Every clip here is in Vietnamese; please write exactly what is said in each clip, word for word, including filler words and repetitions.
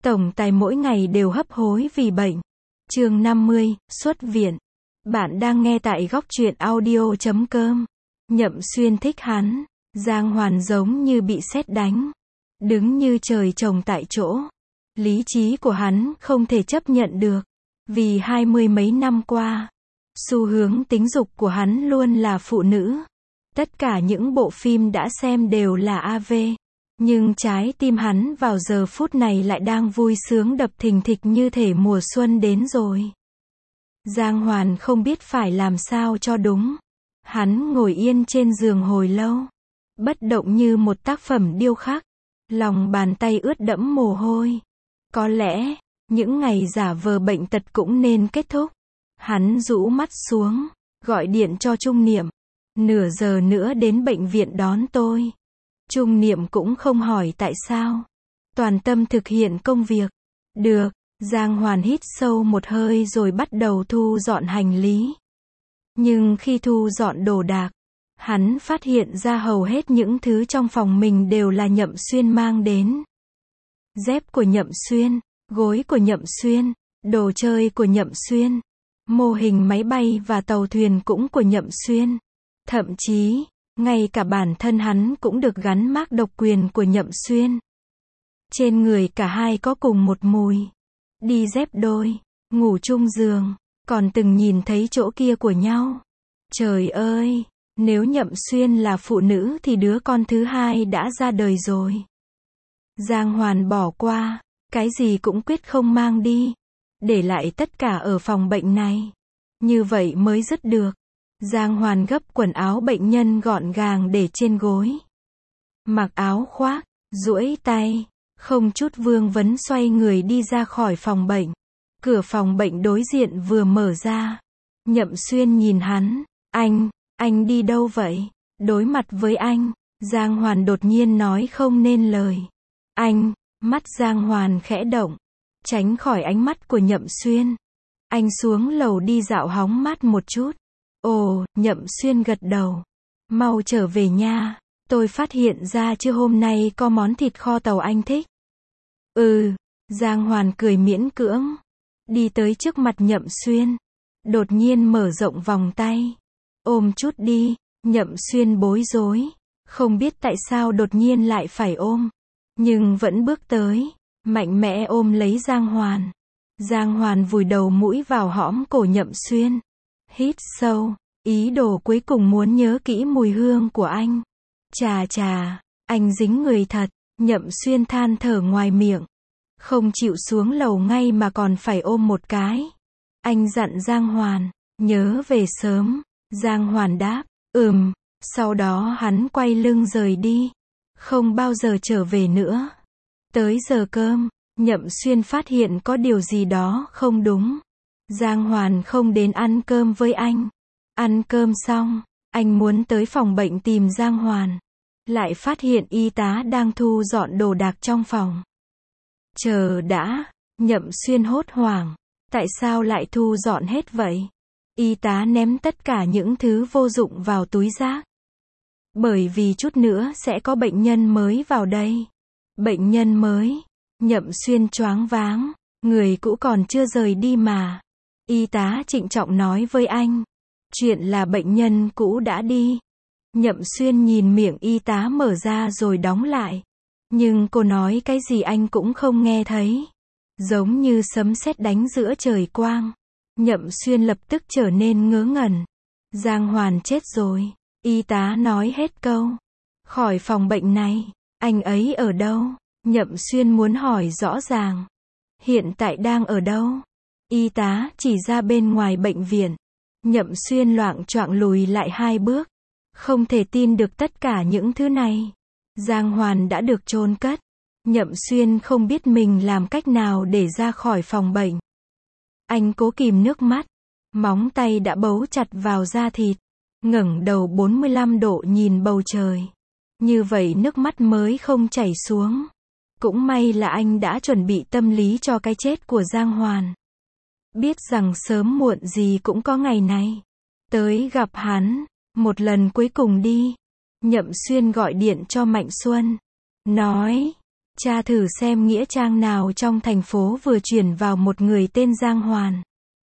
Tổng tài mỗi ngày đều hấp hối vì bệnh. Chương năm mươi, xuất viện. Bạn đang nghe tại góc truyện audio chấm com. Nhậm Xuyên thích hắn. Giang Hoàn giống như bị sét đánh. Đứng như trời trồng tại chỗ. Lý trí của hắn không thể chấp nhận được. Vì hai mươi mấy năm qua, xu hướng tính dục của hắn luôn là phụ nữ. Tất cả những bộ phim đã xem đều là a vê. Nhưng trái tim hắn vào giờ phút này lại đang vui sướng đập thình thịch như thể mùa xuân đến rồi. Giang Hoàn không biết phải làm sao cho đúng. Hắn ngồi yên trên giường hồi lâu, bất động như một tác phẩm điêu khắc. Lòng bàn tay ướt đẫm mồ hôi. Có lẽ, những ngày giả vờ bệnh tật cũng nên kết thúc. Hắn rũ mắt xuống, gọi điện cho Trung Niệm. Nửa giờ nữa đến bệnh viện đón tôi. Trung Niệm cũng không hỏi tại sao. Toàn tâm thực hiện công việc. Được, Giang Hoàn hít sâu một hơi rồi bắt đầu thu dọn hành lý. Nhưng khi thu dọn đồ đạc, hắn phát hiện ra hầu hết những thứ trong phòng mình đều là Nhậm Xuyên mang đến. Dép của Nhậm Xuyên, gối của Nhậm Xuyên, đồ chơi của Nhậm Xuyên, mô hình máy bay và tàu thuyền cũng của Nhậm Xuyên. Thậm chí, ngay cả bản thân hắn cũng được gắn mác độc quyền của Nhậm Xuyên. Trên người cả hai có cùng một mùi. Đi dép đôi, ngủ chung giường, còn từng nhìn thấy chỗ kia của nhau. Trời ơi, nếu Nhậm Xuyên là phụ nữ thì đứa con thứ hai đã ra đời rồi. Giang Hoàn bỏ qua, cái gì cũng quyết không mang đi. Để lại tất cả ở phòng bệnh này. Như vậy mới dứt được. Giang Hoàn gấp quần áo bệnh nhân gọn gàng để trên gối. Mặc áo khoác, duỗi tay, không chút vương vấn xoay người đi ra khỏi phòng bệnh. Cửa phòng bệnh đối diện vừa mở ra. Nhậm Xuyên nhìn hắn. Anh, anh đi đâu vậy? Đối mặt với anh, Giang Hoàn đột nhiên nói không nên lời. Anh, mắt Giang Hoàn khẽ động, tránh khỏi ánh mắt của Nhậm Xuyên. Anh xuống lầu đi dạo hóng mát một chút. Ồ, Nhậm Xuyên gật đầu. Mau trở về nha, tôi phát hiện ra trưa hôm nay có món thịt kho tàu anh thích. Ừ, Giang Hoàn cười miễn cưỡng. Đi tới trước mặt Nhậm Xuyên. Đột nhiên mở rộng vòng tay. Ôm chút đi, Nhậm Xuyên bối rối. Không biết tại sao đột nhiên lại phải ôm. Nhưng vẫn bước tới, mạnh mẽ ôm lấy Giang Hoàn. Giang Hoàn vùi đầu mũi vào hõm cổ Nhậm Xuyên. Hít sâu, ý đồ cuối cùng muốn nhớ kỹ mùi hương của anh. Chà chà, anh dính người thật. Nhậm Xuyên than thở ngoài miệng. Không chịu xuống lầu ngay mà còn phải ôm một cái. Anh dặn Giang Hoàn, nhớ về sớm. Giang Hoàn đáp, ừm. Sau đó hắn quay lưng rời đi. Không bao giờ trở về nữa. Tới giờ cơm, Nhậm Xuyên phát hiện có điều gì đó không đúng. Giang Hoàn không đến ăn cơm với anh. Ăn cơm xong, anh muốn tới phòng bệnh tìm Giang Hoàn. Lại phát hiện y tá đang thu dọn đồ đạc trong phòng. Chờ đã, Nhậm Xuyên hốt hoảng. Tại sao lại thu dọn hết vậy? Y tá ném tất cả những thứ vô dụng vào túi rác. Bởi vì chút nữa sẽ có bệnh nhân mới vào đây. Bệnh nhân mới? Nhậm Xuyên choáng váng. Người cũ còn chưa rời đi mà. Y tá trịnh trọng nói với anh. Chuyện là bệnh nhân cũ đã đi. Nhậm Xuyên nhìn miệng y tá mở ra rồi đóng lại. Nhưng cô nói cái gì anh cũng không nghe thấy. Giống như sấm sét đánh giữa trời quang. Nhậm Xuyên lập tức trở nên ngớ ngẩn. Giang Hoàn chết rồi. Y tá nói hết câu. Khỏi phòng bệnh này, anh ấy ở đâu? Nhậm Xuyên muốn hỏi rõ ràng. Hiện tại đang ở đâu? Y tá chỉ ra bên ngoài bệnh viện. Nhậm Xuyên loạng choạng lùi lại hai bước. Không thể tin được tất cả những thứ này. Giang Hoàn đã được chôn cất. Nhậm Xuyên không biết mình làm cách nào để ra khỏi phòng bệnh. Anh cố kìm nước mắt. Móng tay đã bấu chặt vào da thịt. Ngẩng đầu bốn mươi lăm độ nhìn bầu trời. Như vậy nước mắt mới không chảy xuống. Cũng may là anh đã chuẩn bị tâm lý cho cái chết của Giang Hoàn. Biết rằng sớm muộn gì cũng có ngày này. Tới gặp hắn, một lần cuối cùng đi. Nhậm Xuyên gọi điện cho Mạnh Xuân. Nói, Tra thử xem nghĩa trang nào trong thành phố vừa chuyển vào một người tên Giang Hoàn.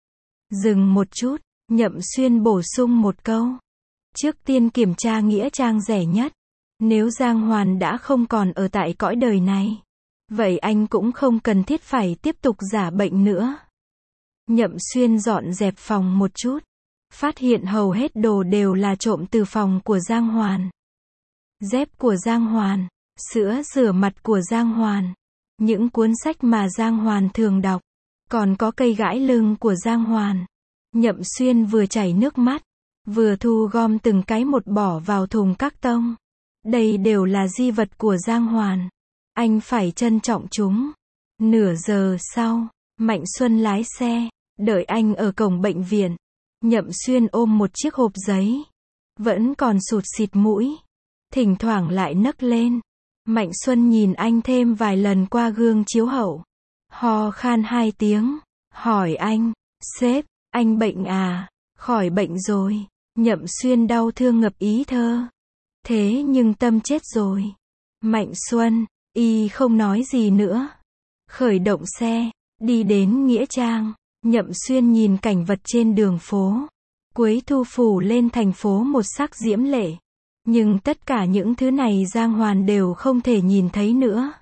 Dừng một chút, Nhậm Xuyên bổ sung một câu. Trước tiên kiểm tra nghĩa trang rẻ nhất. Nếu Giang Hoàn đã không còn ở tại cõi đời này, vậy anh cũng không cần thiết phải tiếp tục giả bệnh nữa. Nhậm Xuyên dọn dẹp phòng một chút, phát hiện hầu hết đồ đều là trộm từ phòng của Giang Hoàn. Dép của Giang Hoàn, sữa rửa mặt của Giang Hoàn, những cuốn sách mà Giang Hoàn thường đọc, còn có cây gãi lưng của Giang Hoàn. Nhậm Xuyên vừa chảy nước mắt, vừa thu gom từng cái một bỏ vào thùng các tông. Đây đều là di vật của Giang Hoàn. Anh phải trân trọng chúng. Nửa giờ sau, Mạnh Xuân lái xe, đợi anh ở cổng bệnh viện. Nhậm Xuyên ôm một chiếc hộp giấy. Vẫn còn sụt xịt mũi. Thỉnh thoảng lại nấc lên. Mạnh Xuân nhìn anh thêm vài lần qua gương chiếu hậu. Ho khan hai tiếng. Hỏi anh, sếp, anh bệnh à? Khỏi bệnh rồi. Nhậm Xuyên đau thương ngập ý thơ. Thế nhưng tâm chết rồi. Mạnh Xuân, y không nói gì nữa. Khởi động xe, đi đến nghĩa trang. Nhậm Xuyên nhìn cảnh vật trên đường phố. Cuối thu phủ lên thành phố một sắc diễm lệ. Nhưng tất cả những thứ này Giang Hoàn đều không thể nhìn thấy nữa.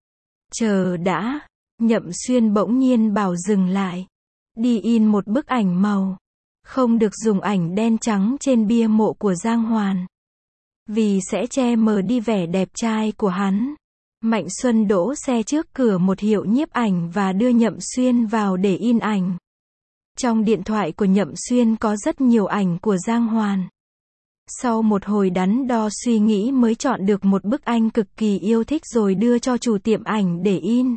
Chờ đã. Nhậm Xuyên bỗng nhiên bảo dừng lại. Đi in một bức ảnh màu. Không được dùng ảnh đen trắng trên bia mộ của Giang Hoàn. Vì sẽ che mờ đi vẻ đẹp trai của hắn. Mạnh Xuân đỗ xe trước cửa một hiệu nhiếp ảnh và đưa Nhậm Xuyên vào để in ảnh. Trong điện thoại của Nhậm Xuyên có rất nhiều ảnh của Giang Hoàn. Sau một hồi đắn đo suy nghĩ mới chọn được một bức anh cực kỳ yêu thích rồi đưa cho chủ tiệm ảnh để in.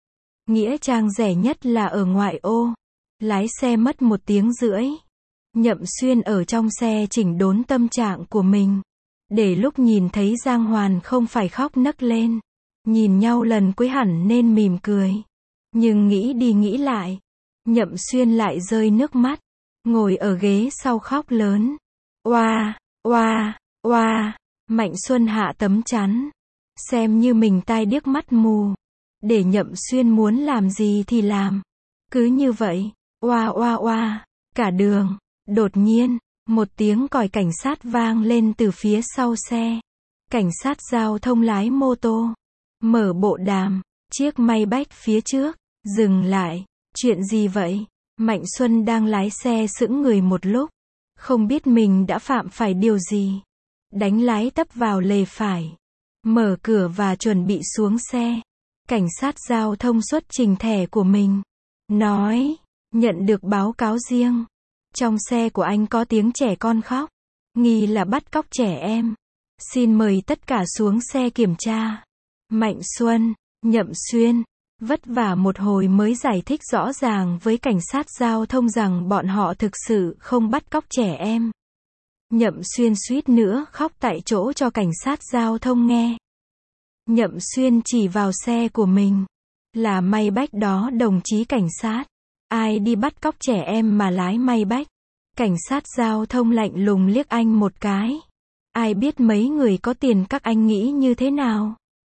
Nghĩa trang rẻ nhất là ở ngoại ô. Lái xe mất một tiếng rưỡi. Nhậm Xuyên ở trong xe chỉnh đốn tâm trạng của mình. Để lúc nhìn thấy Giang Hoàn không phải khóc nấc lên. Nhìn nhau lần cuối hẳn nên mỉm cười. Nhưng nghĩ đi nghĩ lại. Nhậm Xuyên lại rơi nước mắt. Ngồi ở ghế sau khóc lớn. Oa, oa, oa. Mạnh Xuân hạ tấm chắn. Xem như mình tai điếc mắt mù. Để Nhậm Xuyên muốn làm gì thì làm. Cứ như vậy. Oa oa oa. Cả đường. Đột nhiên, một tiếng còi cảnh sát vang lên từ phía sau xe. Cảnh sát giao thông lái mô tô. Mở bộ đàm. Chiếc Maybach phía trước. Dừng lại. Chuyện gì vậy? Mạnh Xuân đang lái xe sững người một lúc. Không biết mình đã phạm phải điều gì. Đánh lái tấp vào lề phải. Mở cửa và chuẩn bị xuống xe. Cảnh sát giao thông xuất trình thẻ của mình. Nói, nhận được báo cáo riêng. Trong xe của anh có tiếng trẻ con khóc. Nghi là bắt cóc trẻ em. Xin mời tất cả xuống xe kiểm tra. Mạnh Xuân, Nhậm Xuyên, vất vả một hồi mới giải thích rõ ràng với cảnh sát giao thông rằng bọn họ thực sự không bắt cóc trẻ em. Nhậm Xuyên suýt nữa khóc tại chỗ cho cảnh sát giao thông nghe. Nhậm Xuyên chỉ vào xe của mình. Là Maybach đó đồng chí cảnh sát. Ai đi bắt cóc trẻ em mà lái Maybach? Cảnh sát giao thông lạnh lùng liếc anh một cái. Ai biết mấy người có tiền các anh nghĩ như thế nào?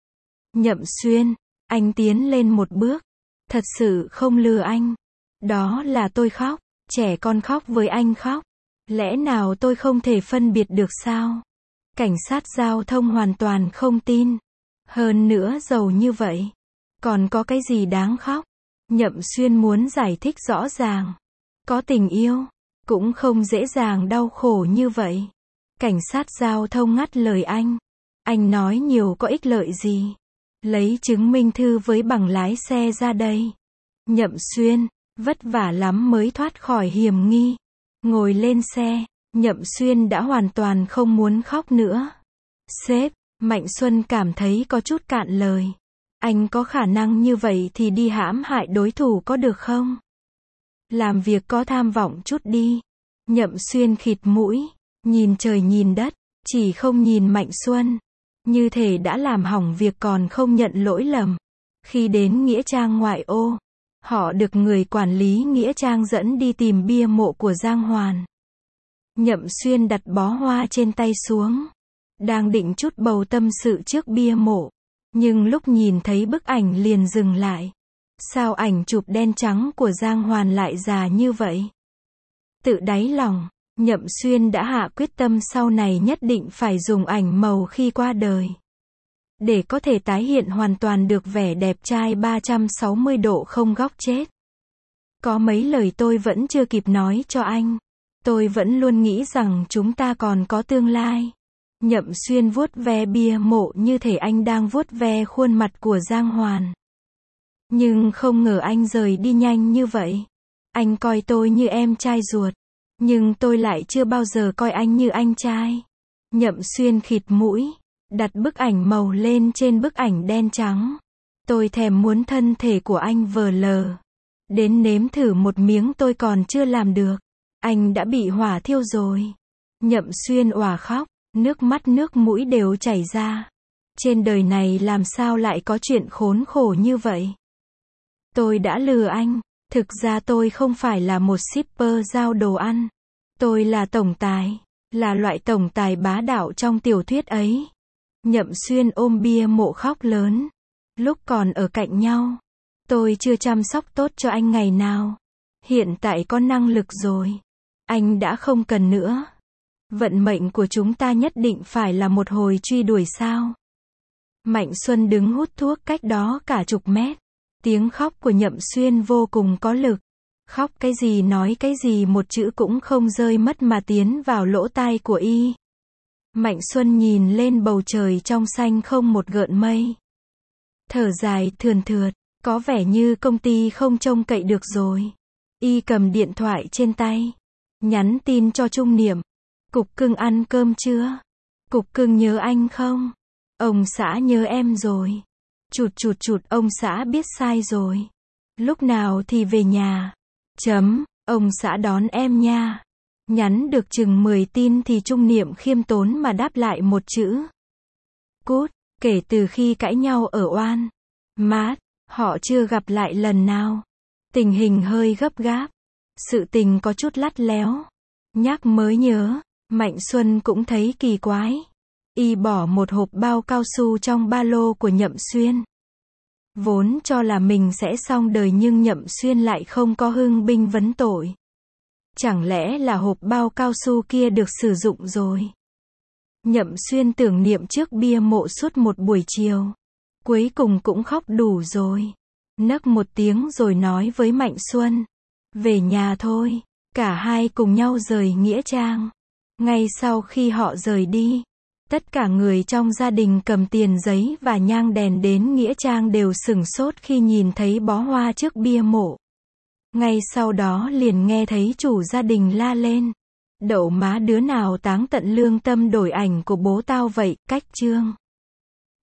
Nhậm Xuyên, anh tiến lên một bước. Thật sự không lừa anh. Đó là tôi khóc. Trẻ con khóc với anh khóc. Lẽ nào tôi không thể phân biệt được sao? Cảnh sát giao thông hoàn toàn không tin. Hơn nữa giàu như vậy. Còn có cái gì đáng khóc? Nhậm Xuyên muốn giải thích rõ ràng. Có tình yêu. Cũng không dễ dàng đau khổ như vậy. Cảnh sát giao thông ngắt lời anh. Anh nói nhiều có ích lợi gì? Lấy chứng minh thư với bằng lái xe ra đây. Nhậm Xuyên, vất vả lắm mới thoát khỏi hiểm nghi. Ngồi lên xe, Nhậm Xuyên đã hoàn toàn không muốn khóc nữa. Sếp, Mạnh Xuân cảm thấy có chút cạn lời. Anh có khả năng như vậy thì đi hãm hại đối thủ có được không? Làm việc có tham vọng chút đi. Nhậm Xuyên khịt mũi, nhìn trời nhìn đất, chỉ không nhìn Mạnh Xuân. Như thể đã làm hỏng việc còn không nhận lỗi lầm. Khi đến nghĩa trang ngoại ô, họ được người quản lý nghĩa trang dẫn đi tìm bia mộ của Giang Hoàn. Nhậm Xuyên đặt bó hoa trên tay xuống. Đang định chút bầu tâm sự trước bia mộ. Nhưng lúc nhìn thấy bức ảnh liền dừng lại. Sao ảnh chụp đen trắng của Giang Hoàn lại già như vậy? Tự đáy lòng, Nhậm Xuyên đã hạ quyết tâm sau này nhất định phải dùng ảnh màu khi qua đời. Để có thể tái hiện hoàn toàn được vẻ đẹp trai ba trăm sáu mươi độ không góc chết. Có mấy lời tôi vẫn chưa kịp nói cho anh. Tôi vẫn luôn nghĩ rằng chúng ta còn có tương lai. Nhậm Xuyên vuốt ve bia mộ như thể anh đang vuốt ve khuôn mặt của Giang Hoàn. Nhưng không ngờ anh rời đi nhanh như vậy. Anh coi tôi như em trai ruột. Nhưng tôi lại chưa bao giờ coi anh như anh trai. Nhậm Xuyên khịt mũi, đặt bức ảnh màu lên trên bức ảnh đen trắng. Tôi thèm muốn thân thể của anh vờ lờ. Đến nếm thử một miếng tôi còn chưa làm được. Anh đã bị hỏa thiêu rồi. Nhậm Xuyên òa khóc, nước mắt nước mũi đều chảy ra. Trên đời này làm sao lại có chuyện khốn khổ như vậy? Tôi đã lừa anh. Thực ra tôi không phải là một shipper giao đồ ăn. Tôi là tổng tài. Là loại tổng tài bá đạo trong tiểu thuyết ấy. Nhậm Xuyên ôm bia mộ khóc lớn. Lúc còn ở cạnh nhau, tôi chưa chăm sóc tốt cho anh ngày nào. Hiện tại có năng lực rồi. Anh đã không cần nữa. Vận mệnh của chúng ta nhất định phải là một hồi truy đuổi sao? Mạnh Xuân đứng hút thuốc cách đó cả chục mét. Tiếng khóc của Nhậm Xuyên vô cùng có lực. Khóc cái gì nói cái gì một chữ cũng không rơi mất mà tiến vào lỗ tai của y. Mạnh Xuân nhìn lên bầu trời trong xanh không một gợn mây. Thở dài thườn thượt, có vẻ như công ty không trông cậy được rồi. Y cầm điện thoại trên tay, nhắn tin cho Trung Niệm. Cục cưng ăn cơm chưa? Cục cưng nhớ anh không? Ông xã nhớ em rồi. Chụt chụt chụt ông xã biết sai rồi. Lúc nào thì về nhà? Chấm, ông xã đón em nha. Nhắn được chừng mười tin thì Trung Niệm khiêm tốn mà đáp lại một chữ. Cút, kể từ khi cãi nhau ở Oan Mát, họ chưa gặp lại lần nào. Tình hình hơi gấp gáp. Sự tình có chút lắt léo. Nhắc mới nhớ, Mạnh Xuân cũng thấy kỳ quái. Y bỏ một hộp bao cao su trong ba lô của Nhậm Xuyên. Vốn cho là mình sẽ xong đời nhưng Nhậm Xuyên lại không có hưng binh vấn tội. Chẳng lẽ là hộp bao cao su kia được sử dụng rồi? Nhậm Xuyên tưởng niệm trước bia mộ suốt một buổi chiều. Cuối cùng cũng khóc đủ rồi. Nấc một tiếng rồi nói với Mạnh Xuân. Về nhà thôi. Cả hai cùng nhau rời nghĩa trang. Ngay sau khi họ rời đi, tất cả người trong gia đình cầm tiền giấy và nhang đèn đến nghĩa trang đều sửng sốt khi nhìn thấy bó hoa trước bia mộ. Ngay sau đó liền nghe thấy chủ gia đình la lên. Đậu má đứa nào táng tận lương tâm đổi ảnh của bố tao vậy, cách trương.